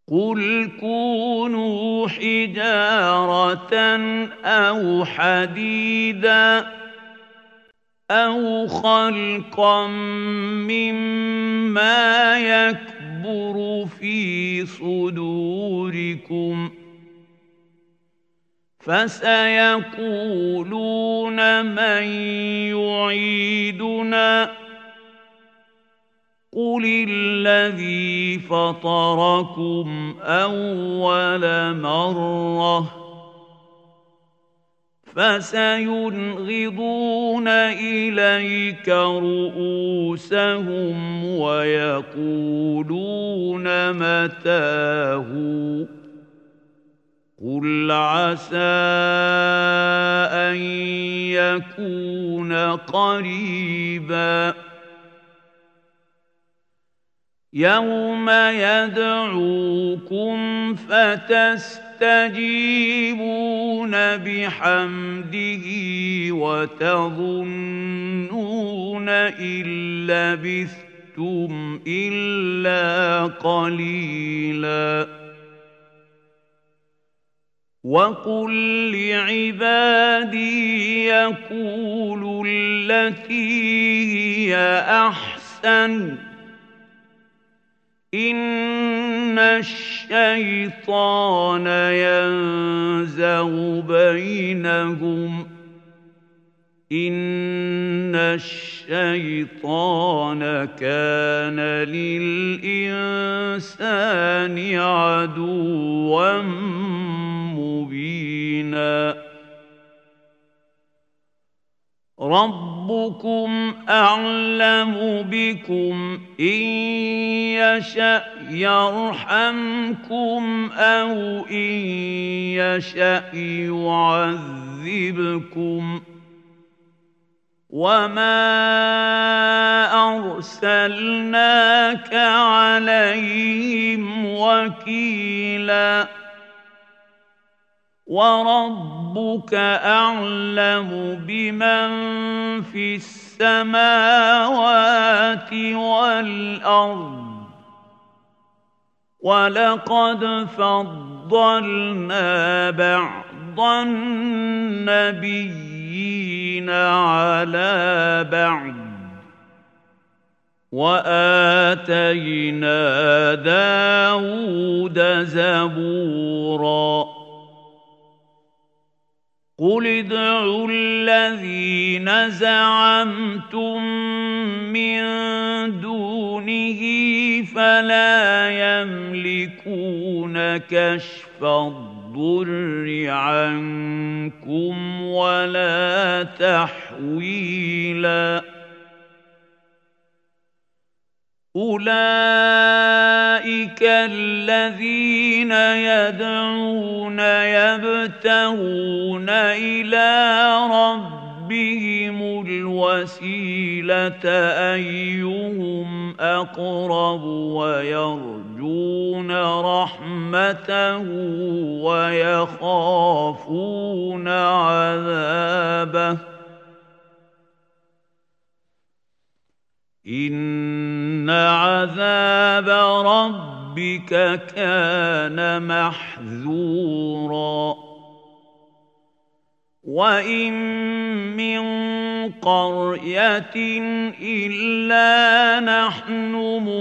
قل كونوا حجارة أو حديدا أو خلقا مما يكبر في صدوركم فسيقولون من يعيدنا قل الذي فطركم أول مرة فسينغضون إليك رؤوسهم ويقولون متاه قل عسى أن يكون قريبا يوم يدعوكم فتستجيبون بحمده وتظنون إن لبثتم إلا قليلا وقل لعبادي يقولوا التي هي أحسن إن الشيطان ينزغ بينهم إن الشيطان كان للإنسان عدوا مبينا ربكم أعلم بكم إن يشأ يرحمكم أو إن يشأ يعذبكم وما أرسلناك عليهم وكيلا وربك أعلم بمن في السماوات والأرض ولقد فضلنا بعض النبيين على بعض وآتينا داود زبورا قل ادعوا الذين زعمتم من دونه فلا يملكون كشف الضر عنكم ولا تحويلا أولئك الذين يدعون يبتغون إلى ربهم الوسيلة أيهم أقرب ويرجون رحمته ويخافون عذابه إن عذاب ربك كان محذورا وإن من قرية إلا نحن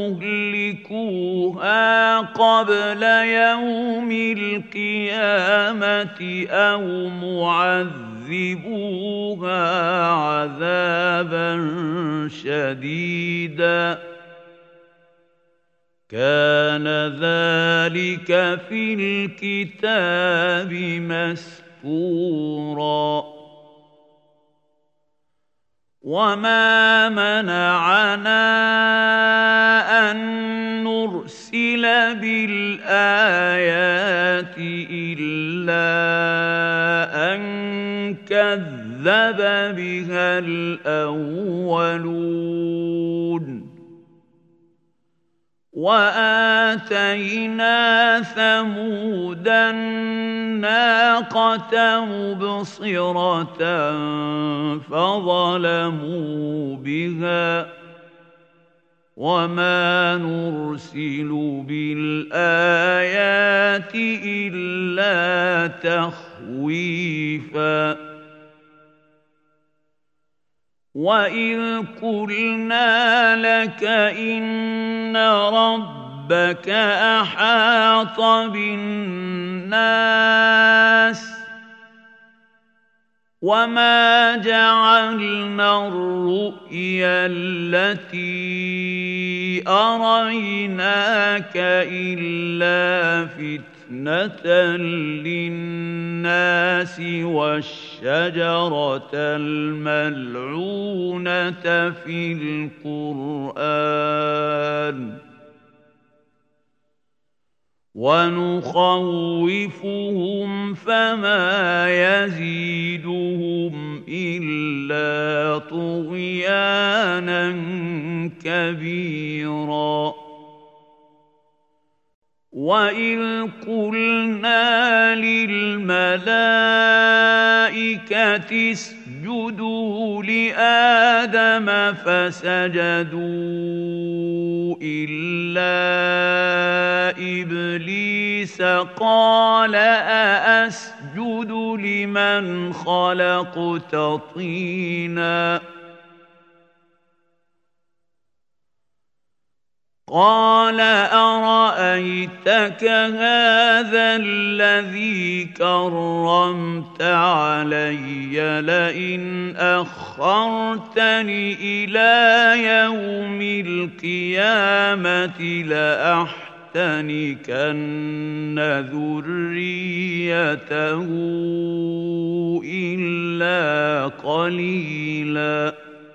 مهلكوها قبل يوم القيامة أو معذبوها عذابا شديدا كان ذلك في الكتاب مسطورا وما منعنا أن نرسل بالآيات إلا أن كذب بها الأولون وآتينا ثمود الناقة مبصرة فظلموا بها وما نرسل بالآيات إلا تخويفا وإذ قلنا لك إن ربك أحاط بالناس وما جعلنا الرؤيا التي أريناك إلا فتنة للناس والشجرة الملعونة في القرآن ونخوفهم فما يزيدهم إلا طغيانا كبيرا وإذ قلنا للملائكة اسجدوا لآدم فسجدوا إلا إبليس قال أأسجد لمن خلقت طينا قال أرأيتك هذا الذي كرمت علي لئن أخرتني إلى يوم القيامة لأحتنكن ذريته إلا قليلا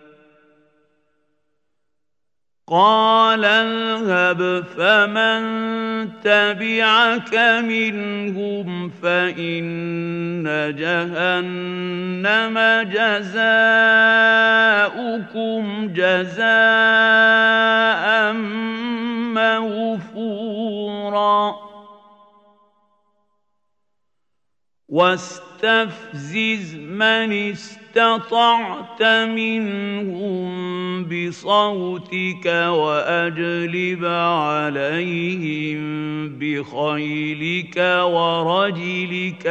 قال اذهب فمن تبعك منهم فإن جهنم جزاؤكم جزاء موفورا واستفزز من استطعت منهم بصوتك وأجلب عليهم بخيلك ورجلك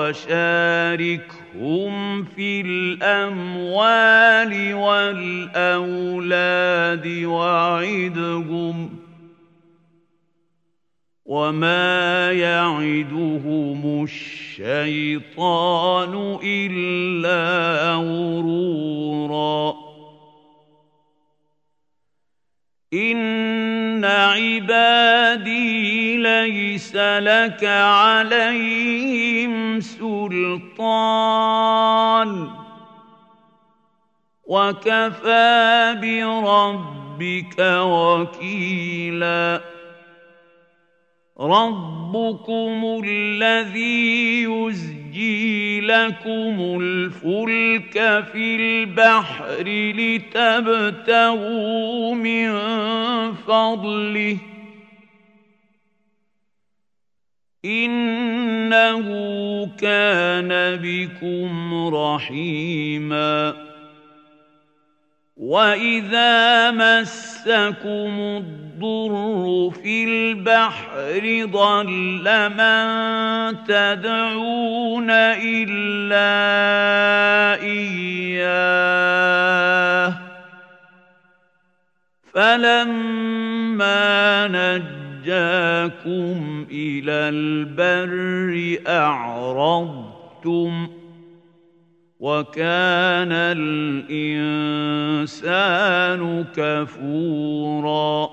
وشاركهم في الأموال والأولاد وعدهم وما يعدهم الشيطان إلا غرورا إن عبادي ليس لك عليهم سلطان وكفى بربك وكيلا ربكم الذي يزجي لكم الفلك في البحر لتبتغوا من فضله إنه كان بكم رحيما وإذا مسكم الضر في البحر ضل من تدعون إلا إياه فلما نجاكم إلى البر أعرضتم وكان الإنسان كفورا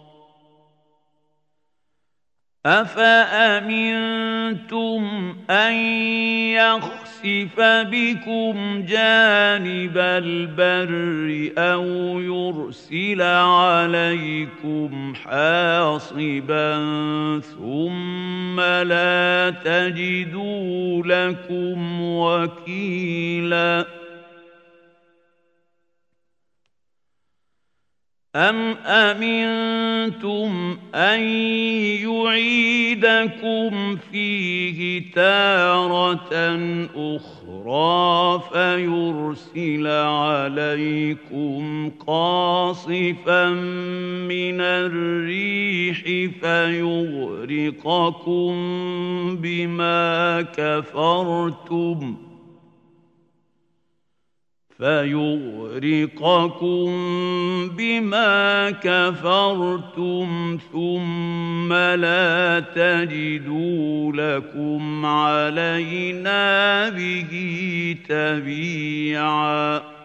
أفأمنتم أن يخسف بكم جانب البر أو يرسل عليكم حاصبا ثم لا تجدوا لكم وكيلا أَمْ أَمِنْتُمْ أَنْ يُعِيدَكُمْ فِيهِ تَارَةً أُخْرَىٰ فَيُرْسِلَ عَلَيْكُمْ قَاصِفًا مِّنَ الرِّيحِ فيغرقكم بما كفرتم ثم لا تجدوا لكم علينا به تبيعا